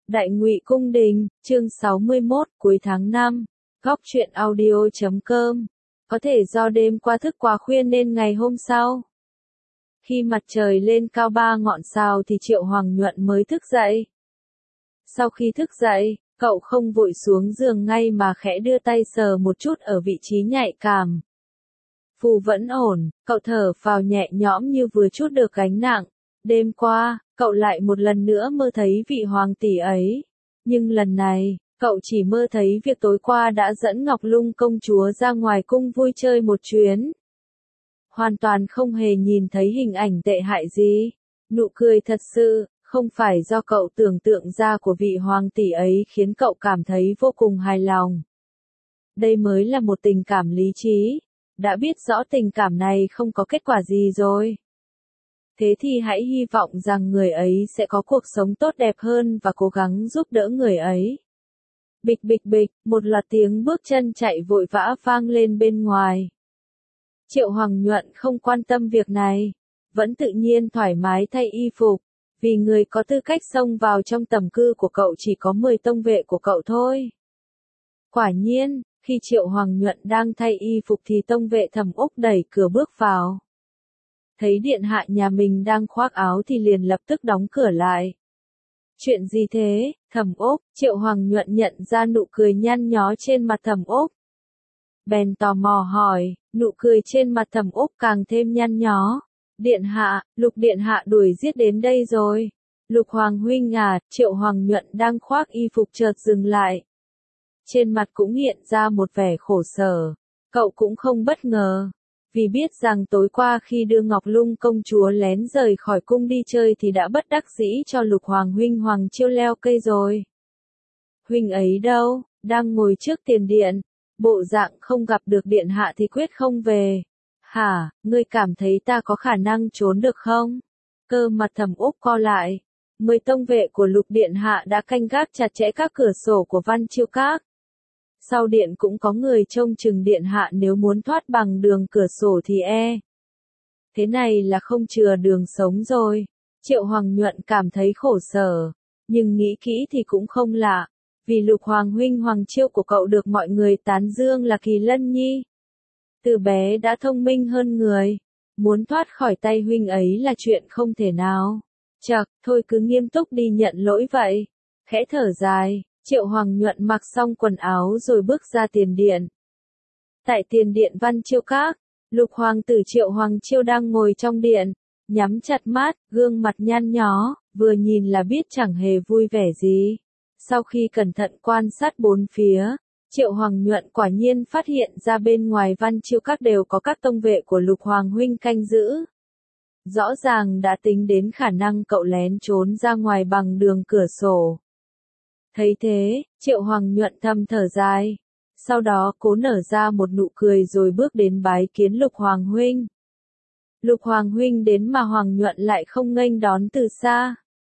Đại Ngụy Cung Đình, chương 61, cuối tháng 5, góc truyện audio.com. Có thể do đêm qua thức quá khuya nên ngày hôm sau, khi mặt trời lên cao 3 ngọn sao thì Triệu Hoàng Nhuận mới thức dậy. Sau khi thức dậy, cậu không vội xuống giường ngay mà khẽ đưa tay sờ một chút ở vị trí nhạy cảm. Phù vẫn ổn, cậu thở phào nhẹ nhõm như vừa trút được gánh nặng. Đêm qua, cậu lại một lần nữa mơ thấy vị hoàng tỷ ấy. Nhưng lần này, cậu chỉ mơ thấy việc tối qua đã dẫn Ngọc Lung công chúa ra ngoài cung vui chơi một chuyến. Hoàn toàn không hề nhìn thấy hình ảnh tệ hại gì. Nụ cười thật sự, không phải do cậu tưởng tượng ra của vị hoàng tỷ ấy khiến cậu cảm thấy vô cùng hài lòng. Đây mới là một tình cảm lý trí. Đã biết rõ tình cảm này không có kết quả gì rồi. Thế thì hãy hy vọng rằng người ấy sẽ có cuộc sống tốt đẹp hơn và cố gắng giúp đỡ người ấy. Bịch bịch bịch, một loạt tiếng bước chân chạy vội vã vang lên bên ngoài. Triệu Hoàng Nhuận không quan tâm việc này, vẫn tự nhiên thoải mái thay y phục, vì người có tư cách xông vào trong tầm cư của cậu chỉ có 10 tông vệ của cậu thôi. Quả nhiên, khi Triệu Hoàng Nhuận đang thay y phục thì tông vệ Thẩm Úc đẩy cửa bước vào. Thấy điện hạ nhà mình đang khoác áo thì liền lập tức đóng cửa lại. Chuyện gì thế, Thẩm Úc? Triệu Hoàng Nhuận nhận ra nụ cười nhăn nhó trên mặt Thẩm Úc. Bèn tò mò hỏi, nụ cười trên mặt Thẩm Úc càng thêm nhăn nhó. Điện hạ, Lục điện hạ đuổi giết đến đây rồi. Lục Hoàng huynh à? Triệu Hoàng Nhuận đang khoác y phục chợt dừng lại. Trên mặt cũng hiện ra một vẻ khổ sở. Cậu cũng không bất ngờ. Vì biết rằng tối qua khi đưa Ngọc Lung công chúa lén rời khỏi cung đi chơi thì đã bất đắc dĩ cho Lục Hoàng huynh Hoàng Chiêu leo cây rồi. Huynh ấy đâu? Đang ngồi trước tiền điện. Bộ dạng không gặp được điện hạ thì quyết không về. Hả, ngươi cảm thấy ta có khả năng trốn được không? Cơ mặt Thẩm Úc co lại. 10 tông vệ của Lục điện hạ đã canh gác chặt chẽ các cửa sổ của Văn Chiêu Các. Sau điện cũng có người trông chừng điện hạ nếu muốn thoát bằng đường cửa sổ thì thế này là không chừa đường sống rồi. Triệu Hoàng Nhuận cảm thấy khổ sở, nhưng nghĩ kỹ thì cũng không lạ, vì Lục Hoàng huynh Hoàng Chiêu của cậu được mọi người tán dương là kỳ lân nhi. Từ bé đã thông minh hơn người, muốn thoát khỏi tay huynh ấy là chuyện không thể nào. Chậc, thôi cứ nghiêm túc đi nhận lỗi vậy. Khẽ thở dài. Triệu Hoàng Nhuận mặc xong quần áo rồi bước ra tiền điện. Tại tiền điện Văn Chiêu Các, Lục Hoàng tử Triệu Hoàng Chiêu đang ngồi trong điện, nhắm chặt mắt, gương mặt nhăn nhó, vừa nhìn là biết chẳng hề vui vẻ gì. Sau khi cẩn thận quan sát bốn phía, Triệu Hoàng Nhuận quả nhiên phát hiện ra bên ngoài Văn Chiêu Các đều có các tông vệ của Lục Hoàng huynh canh giữ. Rõ ràng đã tính đến khả năng cậu lén trốn ra ngoài bằng đường cửa sổ. Thấy thế, Triệu Hoàng Nhuận thầm thở dài. Sau đó cố nở ra một nụ cười rồi bước đến bái kiến Lục Hoàng huynh. Lục Hoàng huynh đến mà Hoàng Nhuận lại không nghênh đón từ xa.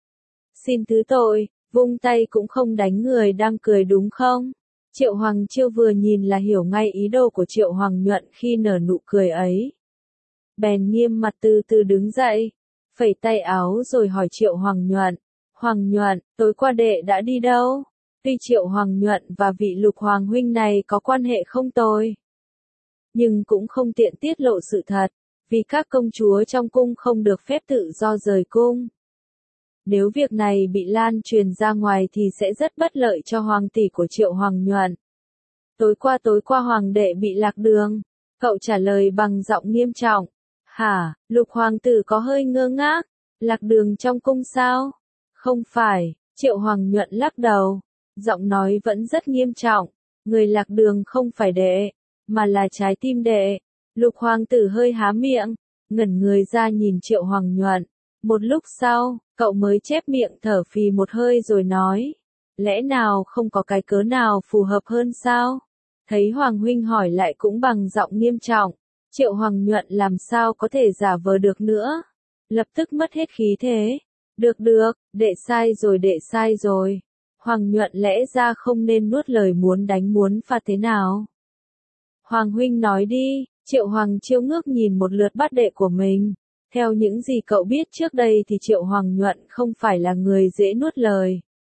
Xin thứ tội, vung tay cũng không đánh người đang cười đúng không? Triệu Hoàng Chiêu vừa nhìn là hiểu ngay ý đồ của Triệu Hoàng Nhuận khi nở nụ cười ấy. Bèn nghiêm mặt từ từ đứng dậy, phẩy tay áo rồi hỏi Triệu Hoàng Nhuận. Hoàng Nhuận, tối qua đệ đã đi đâu? Tuy Triệu Hoàng Nhuận và vị Lục Hoàng huynh này có quan hệ không tồi, nhưng cũng không tiện tiết lộ sự thật, vì các công chúa trong cung không được phép tự do rời cung. Nếu việc này bị lan truyền ra ngoài thì sẽ rất bất lợi cho hoàng tỷ của Triệu Hoàng Nhuận. Tối qua hoàng đệ bị lạc đường, cậu trả lời bằng giọng nghiêm trọng. Hả, Lục Hoàng tử có hơi ngơ ngác, lạc đường trong cung sao? Không phải, Triệu Hoàng Nhuận lắc đầu, giọng nói vẫn rất nghiêm trọng, người lạc đường không phải đệ, mà là trái tim đệ. Lục Hoàng tử hơi há miệng, ngẩn người ra nhìn Triệu Hoàng Nhuận. Một lúc sau, cậu mới chép miệng thở phì một hơi rồi nói, lẽ nào không có cái cớ nào phù hợp hơn sao? Thấy Hoàng huynh hỏi lại cũng bằng giọng nghiêm trọng, Triệu Hoàng Nhuận làm sao có thể giả vờ được nữa, lập tức mất hết khí thế. Được, đệ sai rồi. Hoàng Nhuận lẽ ra không nên nuốt lời muốn đánh muốn phạt thế nào. Hoàng huynh nói đi. Triệu Hoàng Chiêu ngước nhìn một lượt bát đệ của mình. Theo những gì cậu biết trước đây thì Triệu Hoàng Nhuận không phải là người dễ nuốt lời.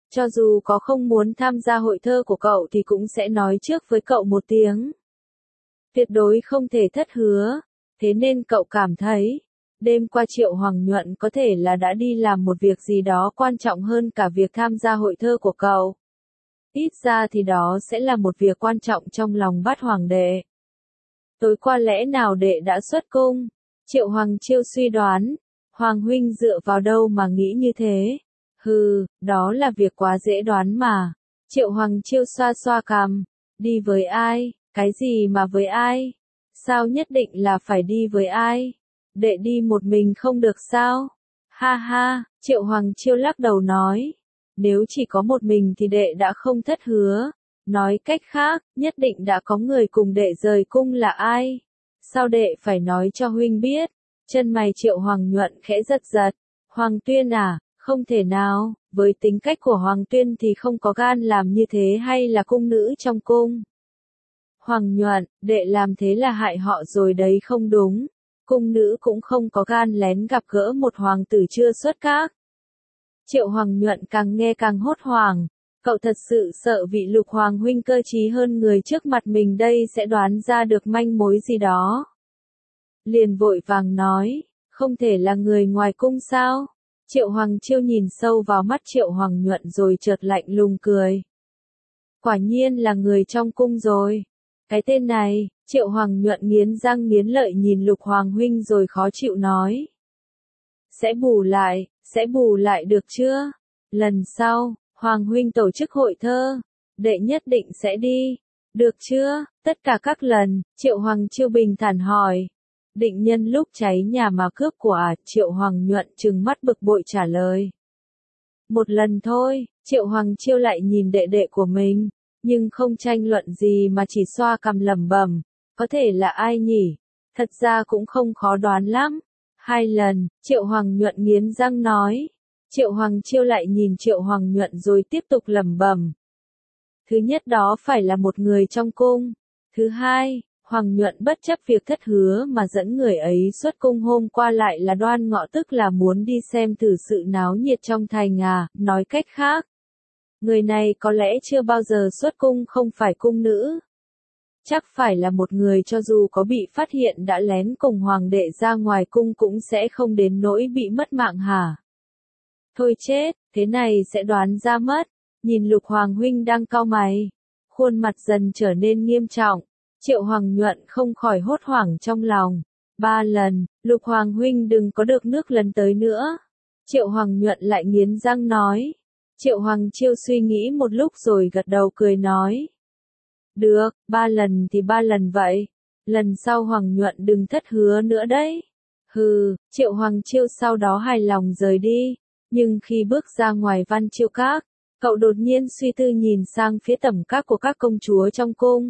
Cho dù có không muốn tham gia hội thơ của cậu thì cũng sẽ nói trước với cậu một tiếng. Tuyệt đối không thể thất hứa. Thế nên cậu cảm thấy, đêm qua Triệu Hoàng Nhuận có thể là đã đi làm một việc gì đó quan trọng hơn cả việc tham gia hội thơ của cậu. Ít ra thì đó sẽ là một việc quan trọng trong lòng Bát Hoàng đệ. Tối qua lẽ nào đệ đã xuất cung? Triệu Hoàng Chiêu suy đoán. Hoàng huynh dựa vào đâu mà nghĩ như thế? Hừ, đó là việc quá dễ đoán mà. Triệu Hoàng Chiêu xoa xoa cằm. Đi với ai? Cái gì mà với ai? Sao nhất định là phải đi với ai? Đệ đi một mình không được sao? Ha ha, Triệu Hoàng Chiêu lắc đầu nói. Nếu chỉ có một mình thì đệ đã không thất hứa. Nói cách khác, nhất định đã có người cùng đệ rời cung là ai? Sao đệ phải nói cho huynh biết? Chân mày Triệu Hoàng Nhuận khẽ giật giật. Hoàng Tuyên à, không thể nào, với tính cách của Hoàng Tuyên thì không có gan làm như thế hay là cung nữ trong cung. Hoàng Nhuận, đệ làm thế là hại họ rồi đấy không đúng. Cung nữ cũng không có gan lén gặp gỡ một hoàng tử chưa xuất các. Triệu Hoàng Nhuận càng nghe càng hốt hoảng. Cậu thật sự sợ vị Lục Hoàng huynh cơ trí hơn người trước mặt mình đây sẽ đoán ra được manh mối gì đó. Liền vội vàng nói, không thể là người ngoài cung sao? Triệu Hoàng Chiêu nhìn sâu vào mắt Triệu Hoàng Nhuận rồi chợt lạnh lùng cười. Quả nhiên là người trong cung rồi. Cái tên này, Triệu Hoàng Nhuận nghiến răng nghiến lợi nhìn Lục Hoàng huynh rồi khó chịu nói. Sẽ bù lại được chưa? Lần sau, Hoàng huynh tổ chức hội thơ, đệ nhất định sẽ đi. Được chưa? Tất cả các lần, Triệu Hoàng Chiêu bình thản hỏi. Định nhân lúc cháy nhà mà cướp của à? Triệu Hoàng Nhuận trừng mắt bực bội trả lời. Một lần thôi, Triệu Hoàng Chiêu lại nhìn đệ đệ của mình, nhưng không tranh luận gì mà chỉ xoa cằm lẩm bẩm, có thể là ai nhỉ? Thật ra cũng không khó đoán lắm. 2 lần, Triệu Hoàng Nhuận nghiến răng nói. Triệu Hoàng Chiêu lại nhìn Triệu Hoàng Nhuận rồi tiếp tục lẩm bẩm. Thứ nhất đó phải là một người trong cung. Thứ hai, Hoàng Nhuận bất chấp việc thất hứa mà dẫn người ấy xuất cung hôm qua lại là Đoan Ngọ, tức là muốn đi xem thử sự náo nhiệt trong thành à, nói cách khác. Người này có lẽ chưa bao giờ xuất cung không phải cung nữ. Chắc phải là một người cho dù có bị phát hiện đã lén cùng hoàng đệ ra ngoài cung cũng sẽ không đến nỗi bị mất mạng hả? Thôi chết, thế này sẽ đoán ra mất. Nhìn Lục Hoàng huynh đang cau mày, khuôn mặt dần trở nên nghiêm trọng. Triệu Hoàng Nhuận không khỏi hốt hoảng trong lòng. 3 lần, Lục Hoàng huynh đừng có được nước lần tới nữa. Triệu Hoàng Nhuận lại nghiến răng nói. Triệu Hoàng Chiêu suy nghĩ một lúc rồi gật đầu cười nói. Được, 3 lần thì 3 lần vậy. Lần sau Hoàng Nhuận đừng thất hứa nữa đấy. Hừ, Triệu Hoàng Chiêu sau đó hài lòng rời đi. Nhưng khi bước ra ngoài Văn Chiêu Các, cậu đột nhiên suy tư nhìn sang phía tẩm các của các công chúa trong cung.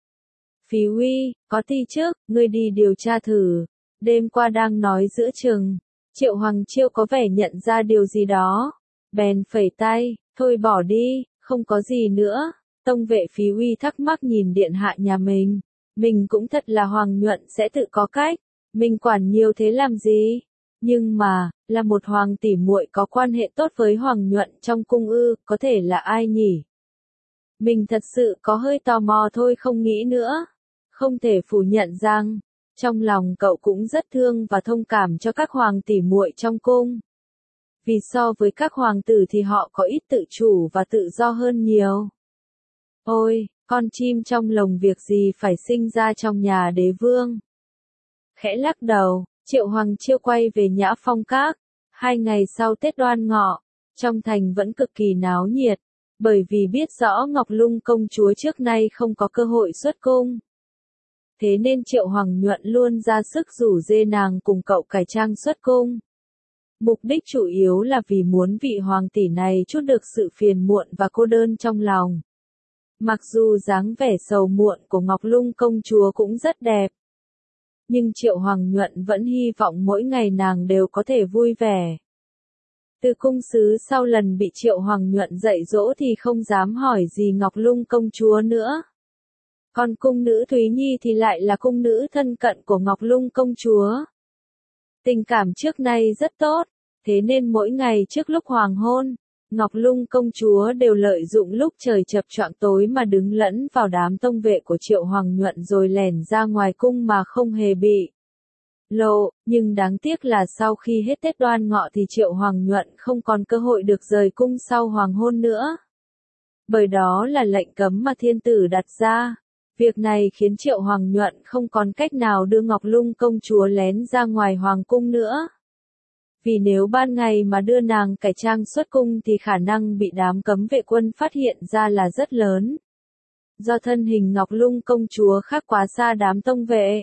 Phí Uy, có ti trước, ngươi đi điều tra thử. Đêm qua đang nói giữa chừng. Triệu Hoàng Chiêu có vẻ nhận ra điều gì đó. Bèn phẩy tay, thôi bỏ đi, không có gì nữa. Tông vệ Phí Uy thắc mắc nhìn điện hạ nhà mình. Mình cũng thật là Hoàng Nhuận sẽ tự có cách. Mình quản nhiều thế làm gì? Nhưng mà, là một hoàng tỷ muội có quan hệ tốt với Hoàng Nhuận trong cung ư, có thể là ai nhỉ? Mình thật sự có hơi tò mò thôi không nghĩ nữa. Không thể phủ nhận rằng, trong lòng cậu cũng rất thương và thông cảm cho các hoàng tỷ muội trong cung. Vì so với các hoàng tử thì họ có ít tự chủ và tự do hơn nhiều. Ôi, con chim trong lồng việc gì phải sinh ra trong nhà đế vương. Khẽ lắc đầu, Triệu Hoàng Chiêu quay về Nhã Phong Các. 2 ngày sau Tết Đoan Ngọ, trong thành vẫn cực kỳ náo nhiệt, bởi vì biết rõ Ngọc Lung công chúa trước nay không có cơ hội xuất cung. Thế nên Triệu Hoàng Nhuận luôn ra sức rủ dê nàng cùng cậu cải trang xuất cung. Mục đích chủ yếu là vì muốn vị hoàng tỷ này trút được sự phiền muộn và cô đơn trong lòng. Mặc dù dáng vẻ sầu muộn của Ngọc Lung công chúa cũng rất đẹp, nhưng Triệu Hoàng Nhuận vẫn hy vọng mỗi ngày nàng đều có thể vui vẻ. Từ cung sứ sau lần bị Triệu Hoàng Nhuận dạy dỗ thì không dám hỏi gì Ngọc Lung công chúa nữa. Còn cung nữ Thúy Nhi thì lại là cung nữ thân cận của Ngọc Lung công chúa. Tình cảm trước nay rất tốt, thế nên mỗi ngày trước lúc hoàng hôn, Ngọc Lung công chúa đều lợi dụng lúc trời chập choạng tối mà đứng lẫn vào đám tông vệ của Triệu Hoàng Nhuận rồi lẻn ra ngoài cung mà không hề bị lộ, nhưng đáng tiếc là sau khi hết Tết Đoan Ngọ thì Triệu Hoàng Nhuận không còn cơ hội được rời cung sau hoàng hôn nữa. Bởi đó là lệnh cấm mà thiên tử đặt ra. Việc này khiến Triệu Hoàng Nhuận không còn cách nào đưa Ngọc Lung công chúa lén ra ngoài hoàng cung nữa. Vì nếu ban ngày mà đưa nàng cải trang xuất cung thì khả năng bị đám cấm vệ quân phát hiện ra là rất lớn. Do thân hình Ngọc Lung công chúa khác quá xa đám tông vệ.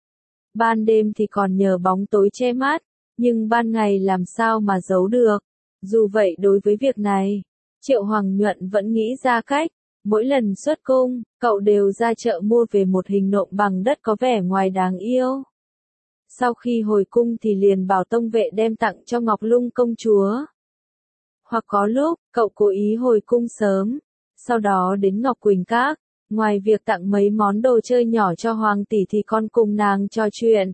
Ban đêm thì còn nhờ bóng tối che mát, nhưng ban ngày làm sao mà giấu được. Dù vậy đối với việc này, Triệu Hoàng Nhuận vẫn nghĩ ra cách. Mỗi lần xuất cung, cậu đều ra chợ mua về một hình nộm bằng đất có vẻ ngoài đáng yêu. Sau khi hồi cung thì liền bảo tông vệ đem tặng cho Ngọc Lung công chúa. Hoặc có lúc, cậu cố ý hồi cung sớm, sau đó đến Ngọc Quỳnh Các, ngoài việc tặng mấy món đồ chơi nhỏ cho hoàng tỷ thì con cùng nàng trò chuyện.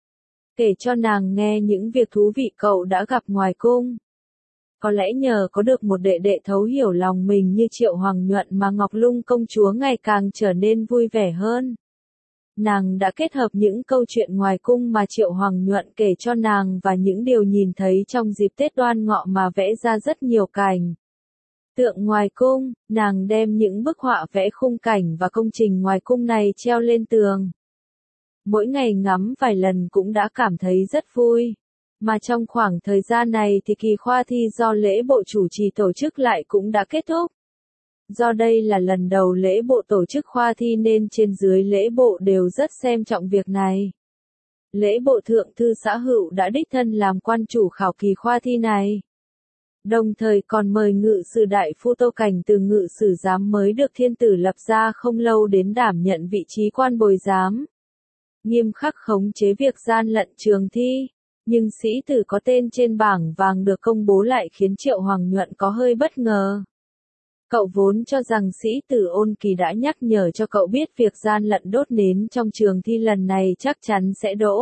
Kể cho nàng nghe những việc thú vị cậu đã gặp ngoài cung. Có lẽ nhờ có được một đệ đệ thấu hiểu lòng mình như Triệu Hoàng Nhuận mà Ngọc Lung công chúa ngày càng trở nên vui vẻ hơn. Nàng đã kết hợp những câu chuyện ngoài cung mà Triệu Hoàng Nhuận kể cho nàng và những điều nhìn thấy trong dịp Tết Đoan Ngọ mà vẽ ra rất nhiều cảnh tượng ngoài cung. Nàng đem những bức họa vẽ khung cảnh và công trình ngoài cung này treo lên tường. Mỗi ngày ngắm vài lần cũng đã cảm thấy rất vui. Mà trong khoảng thời gian này thì kỳ khoa thi do lễ bộ chủ trì tổ chức lại cũng đã kết thúc. Do đây là lần đầu lễ bộ tổ chức khoa thi nên trên dưới lễ bộ đều rất xem trọng việc này. Lễ bộ thượng thư xã Hữu đã đích thân làm quan chủ khảo kỳ khoa thi này. Đồng thời còn mời ngự sử đại phu Tô Cảnh từ ngự sử giám mới được thiên tử lập ra không lâu đến đảm nhận vị trí quan bồi giám. Nghiêm khắc khống chế việc gian lận trường thi. Nhưng sĩ tử có tên trên bảng vàng được công bố lại khiến Triệu Hoàng Nhuận có hơi bất ngờ. Cậu vốn cho rằng sĩ tử Ôn Kỳ đã nhắc nhở cho cậu biết việc gian lận đốt nến trong trường thi lần này chắc chắn sẽ đỗ.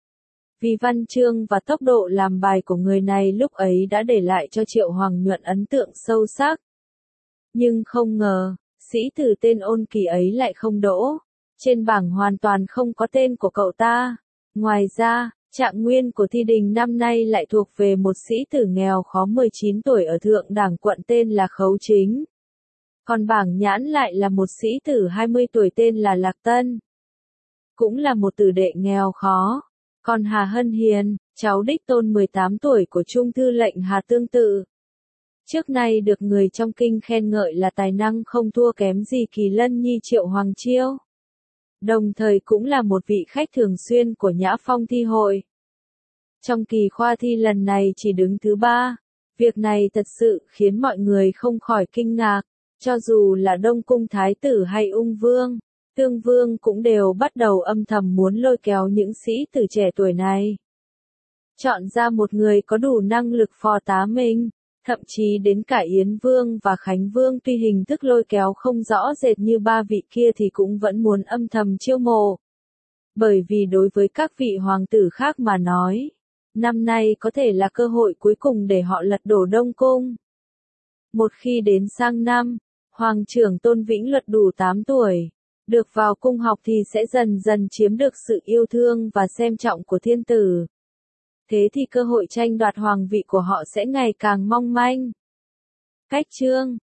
Vì văn chương và tốc độ làm bài của người này lúc ấy đã để lại cho Triệu Hoàng Nhuận ấn tượng sâu sắc. Nhưng không ngờ, sĩ tử tên Ôn Kỳ ấy lại không đỗ. Trên bảng hoàn toàn không có tên của cậu ta. Ngoài ra, trạng nguyên của thi đình năm nay lại thuộc về một sĩ tử nghèo khó 19 tuổi ở Thượng Đảng quận tên là Khấu Chính. Còn bảng nhãn lại là một sĩ tử 20 tuổi tên là Lạc Tân. Cũng là một tử đệ nghèo khó. Còn Hà Hân Hiền, cháu đích tôn 18 tuổi của Trung thư lệnh Hà tương tự. Trước nay được người trong kinh khen ngợi là tài năng không thua kém gì Kỳ Lân Nhi Triệu Hoàng Chiêu. Đồng thời cũng là một vị khách thường xuyên của Nhã Phong thi hội. Trong kỳ khoa thi lần này chỉ đứng thứ 3. Việc này thật sự khiến mọi người không khỏi kinh ngạc. Cho dù là Đông Cung Thái tử hay Ung Vương, Tương Vương cũng đều bắt đầu âm thầm muốn lôi kéo những sĩ tử trẻ tuổi này. Chọn ra một người có đủ năng lực phò tá mình. Thậm chí đến cả Yến Vương và Khánh Vương tuy hình thức lôi kéo không rõ rệt như ba vị kia thì cũng vẫn muốn âm thầm chiêu mộ. Bởi vì đối với các vị hoàng tử khác mà nói, năm nay có thể là cơ hội cuối cùng để họ lật đổ Đông Cung. Một khi đến sang năm, Hoàng trưởng Tôn Vĩnh Luật đủ 8 tuổi, được vào cung học thì sẽ dần dần chiếm được sự yêu thương và xem trọng của thiên tử. Thế thì cơ hội tranh đoạt hoàng vị của họ sẽ ngày càng mong manh. Cách chương